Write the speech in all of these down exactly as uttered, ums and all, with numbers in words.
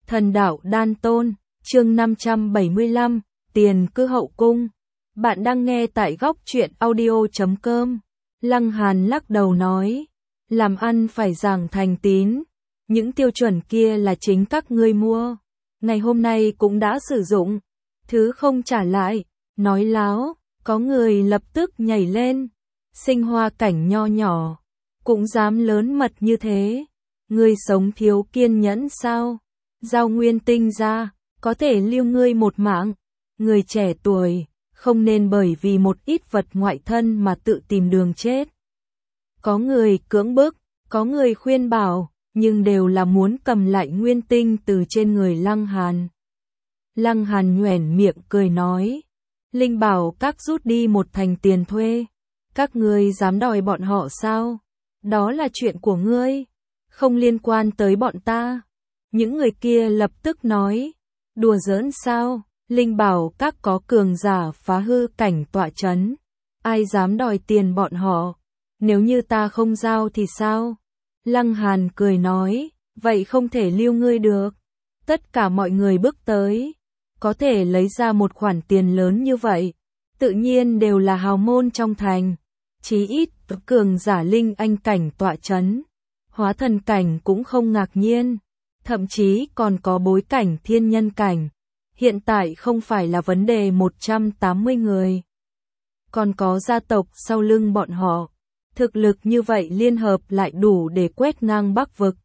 Thần đạo đan tôn, chương năm trăm bảy mươi lăm, tiền cư hậu cung. Bạn đang nghe tại góc truyện audio chấm com. Lăng Hàn lắc đầu nói, làm ăn phải giảng thành tín, những tiêu chuẩn kia là chính các ngươi mua, ngày hôm nay cũng đã sử dụng, thứ không trả lại, nói láo, có người lập tức nhảy lên, sinh hoa cảnh nho nhỏ, cũng dám lớn mật như thế, ngươi sống thiếu kiên nhẫn sao? Giao nguyên tinh ra, có thể lưu ngươi một mạng, người trẻ tuổi, không nên bởi vì một ít vật ngoại thân mà tự tìm đường chết. Có người cưỡng bức, có người khuyên bảo, nhưng đều là muốn cầm lại nguyên tinh từ trên người Lăng Hàn. Lăng Hàn nhoẻn miệng cười nói, Linh bảo các rút đi một thành tiền thuê, các ngươi dám đòi bọn họ sao? Đó là chuyện của ngươi, không liên quan tới bọn ta. Những người kia lập tức nói, đùa giỡn sao, Linh bảo các có cường giả phá hư cảnh tọa chấn, ai dám đòi tiền bọn họ, nếu như ta không giao thì sao? Lăng Hàn cười nói, vậy không thể lưu ngươi được. Tất cả mọi người bước tới, có thể lấy ra một khoản tiền lớn như vậy, tự nhiên đều là hào môn trong thành, chí ít cường giả linh anh cảnh tọa chấn, hóa thần cảnh cũng không ngạc nhiên. Thậm chí còn có bối cảnh thiên nhân cảnh. Hiện tại không phải là vấn đề một trăm tám mươi người. Còn có gia tộc sau lưng bọn họ. Thực lực như vậy liên hợp lại đủ để quét ngang Bắc vực.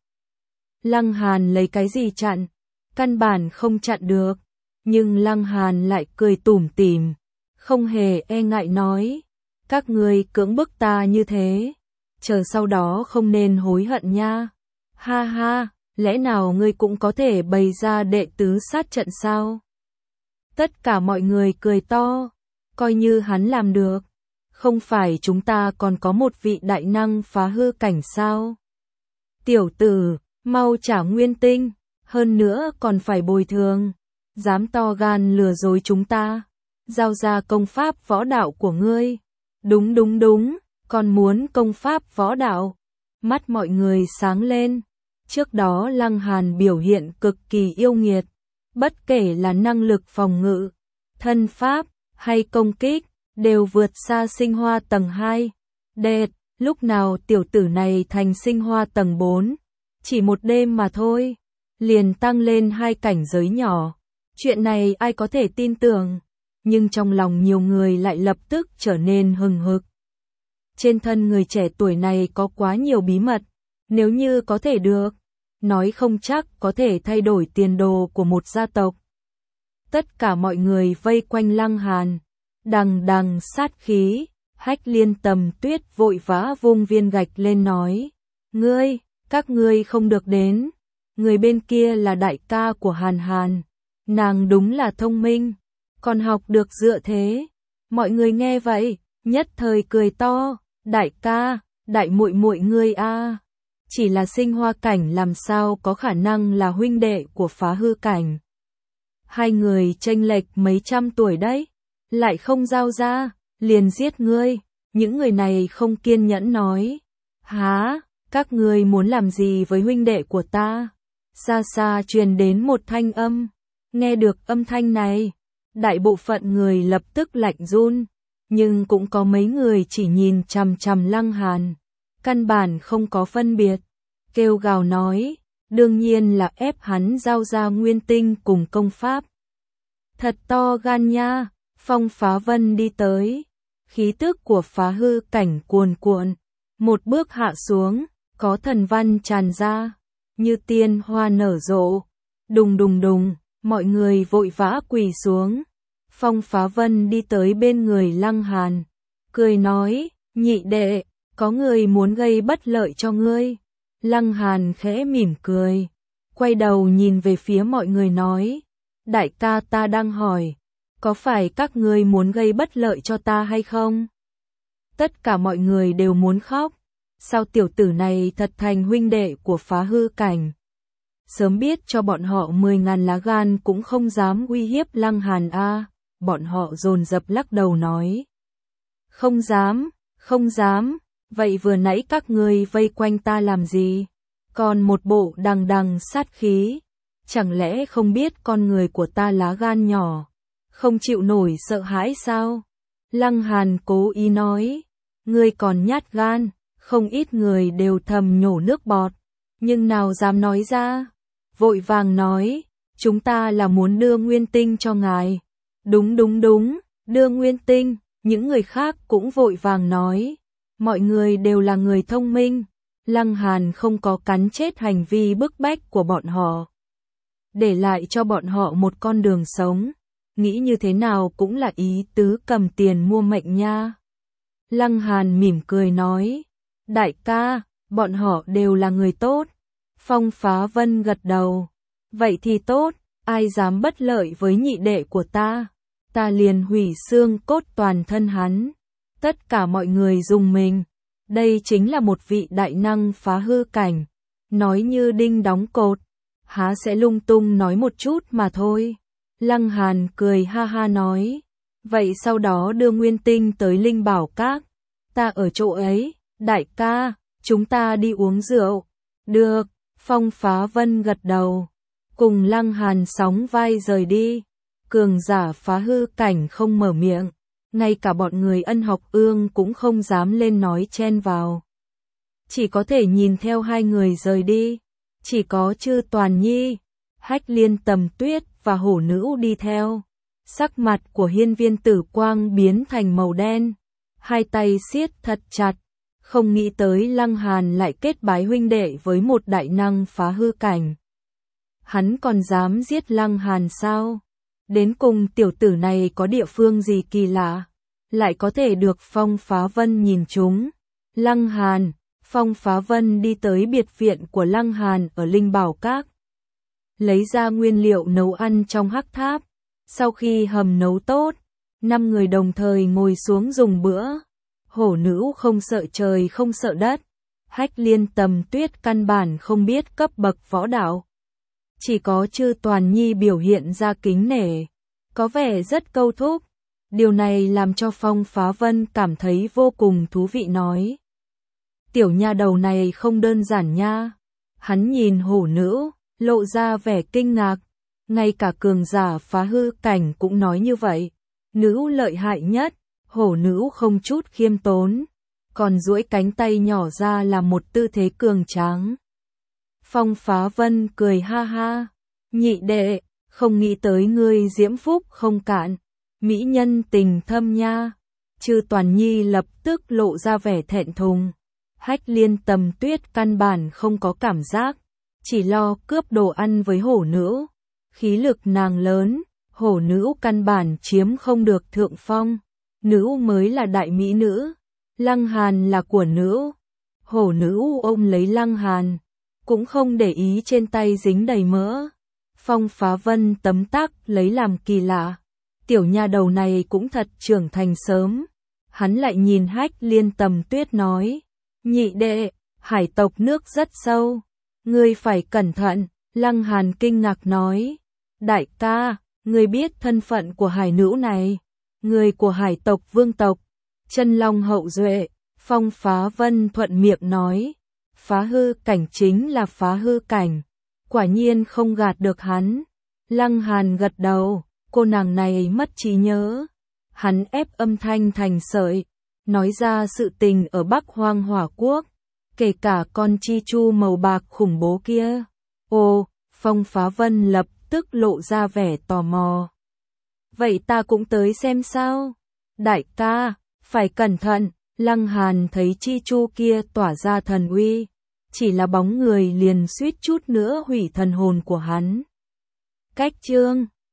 Lăng Hàn lấy cái gì chặn? Căn bản không chặn được. Nhưng Lăng Hàn lại cười tủm tỉm, không hề e ngại nói. Các ngươi cưỡng bức ta như thế, chờ sau đó không nên hối hận nha. Ha ha. Lẽ nào ngươi cũng có thể bày ra đệ tứ sát trận sao? Tất cả mọi người cười to, coi như hắn làm được. Không phải chúng ta còn có một vị đại năng phá hư cảnh sao? Tiểu tử, mau trả nguyên tinh, hơn nữa còn phải bồi thường. Dám to gan lừa dối chúng ta, giao ra công pháp võ đạo của ngươi. Đúng đúng đúng, còn muốn công pháp võ đạo. Mắt mọi người sáng lên. Trước đó Lăng Hàn biểu hiện cực kỳ yêu nghiệt, bất kể là năng lực phòng ngự, thân pháp, hay công kích, đều vượt xa sinh hoa tầng hai. Đệt, lúc nào tiểu tử này thành sinh hoa tầng bốn, chỉ một đêm mà thôi, liền tăng lên hai cảnh giới nhỏ. Chuyện này ai có thể tin tưởng, nhưng trong lòng nhiều người lại lập tức trở nên hừng hực. Trên thân người trẻ tuổi này có quá nhiều bí mật, nếu như có thể được, nói không chắc có thể thay đổi tiền đồ của một gia tộc. Tất cả mọi người vây quanh Lăng Hàn, đằng đằng sát khí, Hách Liên Tầm Tuyết vội vã vung viên gạch lên nói, ngươi, các ngươi không được đến, người bên kia là đại ca của Hàn Hàn, nàng đúng là thông minh, còn học được dựa thế. Mọi người nghe vậy, nhất thời cười to, đại ca, đại muội muội ngươi a. Chỉ là sinh hoa cảnh làm sao có khả năng là huynh đệ của phá hư cảnh. Hai người chênh lệch mấy trăm tuổi đấy, lại không giao ra, liền giết ngươi. Những người này không kiên nhẫn nói, há, các ngươi muốn làm gì với huynh đệ của ta? Xa xa truyền đến một thanh âm, nghe được âm thanh này, đại bộ phận người lập tức lạnh run, nhưng cũng có mấy người chỉ nhìn chằm chằm Lăng Hàn. Căn bản không có phân biệt, kêu gào nói, đương nhiên là ép hắn giao ra nguyên tinh cùng công pháp. Thật to gan nha, Phong Phá Vân đi tới, khí tức của phá hư cảnh cuồn cuộn, một bước hạ xuống, có thần văn tràn ra, như tiên hoa nở rộ, đùng đùng đùng, mọi người vội vã quỳ xuống. Phong Phá Vân đi tới bên người Lăng Hàn, cười nói, nhị đệ, có người muốn gây bất lợi cho ngươi. Lăng Hàn khẽ mỉm cười, quay đầu nhìn về phía mọi người nói, đại ca ta đang hỏi, có phải các ngươi muốn gây bất lợi cho ta hay không? Tất cả mọi người đều muốn khóc, sao tiểu tử này thật thành huynh đệ của phá hư cảnh. Sớm biết cho bọn họ mười ngàn lá gan cũng không dám uy hiếp Lăng Hàn a. Bọn họ dồn dập lắc đầu nói, không dám, không dám. Vậy vừa nãy các ngươi vây quanh ta làm gì? Còn một bộ đằng đằng sát khí, chẳng lẽ không biết con người của ta lá gan nhỏ, không chịu nổi sợ hãi sao? Lăng Hàn cố ý nói, ngươi còn nhát gan, không ít người đều thầm nhổ nước bọt, nhưng nào dám nói ra, vội vàng nói, chúng ta là muốn đưa nguyên tinh cho ngài. Đúng đúng đúng, đưa nguyên tinh, những người khác cũng vội vàng nói, mọi người đều là người thông minh, Lăng Hàn không có cắn chết hành vi bức bách của bọn họ, để lại cho bọn họ một con đường sống, nghĩ như thế nào cũng là ý tứ cầm tiền mua mệnh nha. Lăng Hàn mỉm cười nói, đại ca, bọn họ đều là người tốt. Phong Phá Vân gật đầu, vậy thì tốt, ai dám bất lợi với nhị đệ của ta, ta liền hủy xương cốt toàn thân hắn. Tất cả mọi người dùng mình, đây chính là một vị đại năng phá hư cảnh, nói như đinh đóng cột, há sẽ lung tung nói một chút mà thôi. Lăng Hàn cười ha ha nói, vậy sau đó đưa nguyên tinh tới Linh Bảo Các, ta ở chỗ ấy, đại ca, chúng ta đi uống rượu. Được, Phong Phá Vân gật đầu, cùng Lăng Hàn sóng vai rời đi. Cường giả phá hư cảnh không mở miệng, ngay cả bọn người Ân Học Ương cũng không dám lên nói chen vào, chỉ có thể nhìn theo hai người rời đi. Chỉ có Chư Toàn Nhi, Hách Liên Tầm Tuyết và Hổ Nữ đi theo. Sắc mặt của Hiên Viên Tử Quang biến thành màu đen, hai tay siết thật chặt, không nghĩ tới Lăng Hàn lại kết bái huynh đệ với một đại năng phá hư cảnh. Hắn còn dám giết Lăng Hàn sao? Đến cùng tiểu tử này có địa phương gì kỳ lạ, lại có thể được Phong Phá Vân nhìn trúng. Lăng Hàn, Phong Phá Vân đi tới biệt viện của Lăng Hàn ở Linh Bảo Các, lấy ra nguyên liệu nấu ăn trong hắc tháp. Sau khi hầm nấu tốt, năm người đồng thời ngồi xuống dùng bữa. Hổ Nữ không sợ trời không sợ đất, Hách Liên Tầm Tuyết căn bản không biết cấp bậc võ đạo. Chỉ có Chư Toàn Nhi biểu hiện ra kính nể, có vẻ rất câu thúc. Điều này làm cho Phong Phá Vân cảm thấy vô cùng thú vị nói, tiểu nha đầu này không đơn giản nha. Hắn nhìn Hổ Nữ, lộ ra vẻ kinh ngạc, ngay cả cường giả phá hư cảnh cũng nói như vậy. Nữ lợi hại nhất. Hổ Nữ không chút khiêm tốn, còn duỗi cánh tay nhỏ ra là một tư thế cường tráng. Phong Phá Vân cười ha ha, nhị đệ, không nghĩ tới ngươi diễm phúc không cạn, mỹ nhân tình thâm nha. Chư Toàn Nhi lập tức lộ ra vẻ thẹn thùng. Hách Liên Tầm Tuyết căn bản không có cảm giác, chỉ lo cướp đồ ăn với Hổ Nữ. Khí lực nàng lớn, Hổ Nữ căn bản chiếm không được thượng phong. Nữ mới là đại mỹ nữ, Lăng Hàn là của nữ. Hổ Nữ ôm lấy Lăng Hàn, cũng không để ý trên tay dính đầy mỡ. Phong Phá Vân tấm tắc lấy làm kỳ lạ, tiểu nha đầu này cũng thật trưởng thành sớm. Hắn lại nhìn Hách Liên Tầm Tuyết nói, nhị đệ, hải tộc nước rất sâu, ngươi phải cẩn thận. Lăng Hàn kinh ngạc nói, đại ca, ngươi biết thân phận của hải nữ này, người của hải tộc vương tộc, chân long hậu duệ. Phong Phá Vân thuận miệng nói, phá hư cảnh chính là phá hư cảnh, quả nhiên không gạt được hắn. Lăng Hàn gật đầu, cô nàng này mất trí nhớ. Hắn ép âm thanh thành sợi, nói ra sự tình ở Bắc Hoang Hỏa Quốc, kể cả con chi chu màu bạc khủng bố kia. Ồ, Phong Phá Vân lập tức lộ ra vẻ tò mò. Vậy ta cũng tới xem sao? Đại ca, phải cẩn thận. Lăng Hàn thấy chi chu kia tỏa ra thần uy, chỉ là bóng người liền suýt chút nữa hủy thần hồn của hắn. Cách chương